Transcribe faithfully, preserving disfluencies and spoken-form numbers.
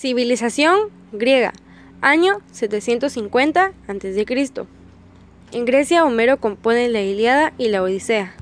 Civilización griega, año setecientos cincuenta antes de Cristo. En Grecia, Homero compone la Ilíada y la Odisea.